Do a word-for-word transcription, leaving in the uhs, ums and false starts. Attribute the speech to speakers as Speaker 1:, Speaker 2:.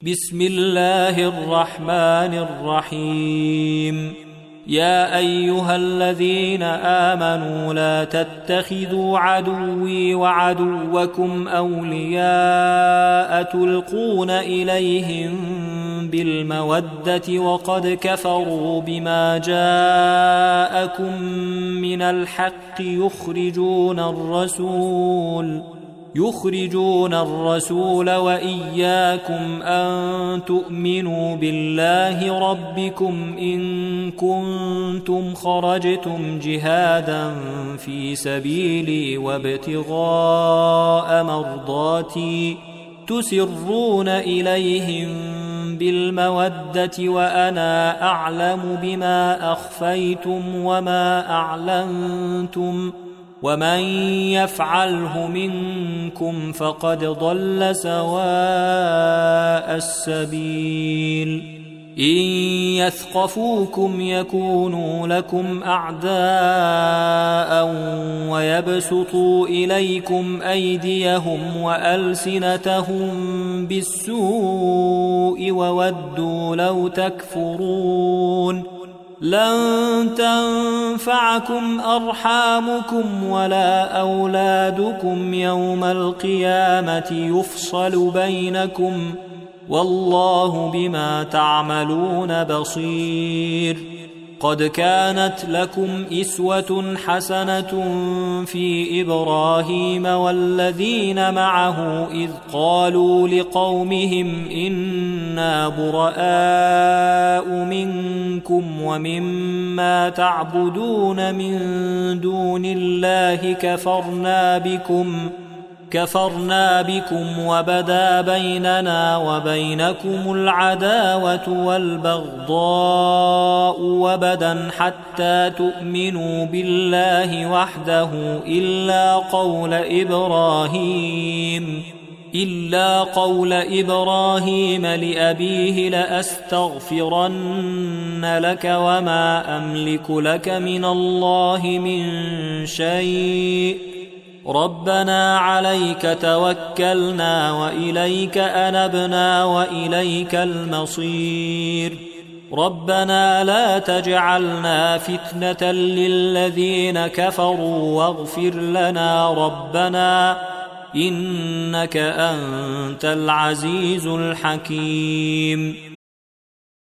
Speaker 1: بسم الله الرحمن الرحيم. يا أيها الذين آمنوا لا تتخذوا عدوي وعدوكم أولياء تلقون إليهم بالمودة وقد كفروا بما جاءكم من الحق يخرجون الرسول يخرجون الرسول وإياكم أن تؤمنوا بالله ربكم إن كنتم خرجتم جهادا في سبيلي وابتغاء مرضاتي تسرون إليهم بالمودة وأنا أعلم بما أخفيتم وما أعلنتم ومن يفعله منكم فقد ضل سواء السبيل. إن يثقفوكم يكونوا لكم أعداء ويبسطوا إليكم أيديهم وألسنتهم بالسوء وودوا لو تكفرون. لن تنفعكم أرحامكم ولا أولادكم يوم القيامة يفصل بينكم والله بما تعملون بصير. قد كانت لكم إسوة حسنة في إبراهيم والذين معه إذ قالوا لقومهم إنا براء منكم ومما تعبدون من دون الله كفرنا بكم كفرنا بكم وبدا بيننا وبينكم العداوة والبغضاء وبدا حتى تؤمنوا بالله وحده إلا قول إبراهيم إلا قول إبراهيم لأبيه لأستغفرن لك وما أملك لك من الله من شيء ربنا عليك توكلنا وإليك أنبنا وإليك المصير. ربنا لا تجعلنا فتنة للذين كفروا واغفر لنا ربنا إنك أنت العزيز الحكيم.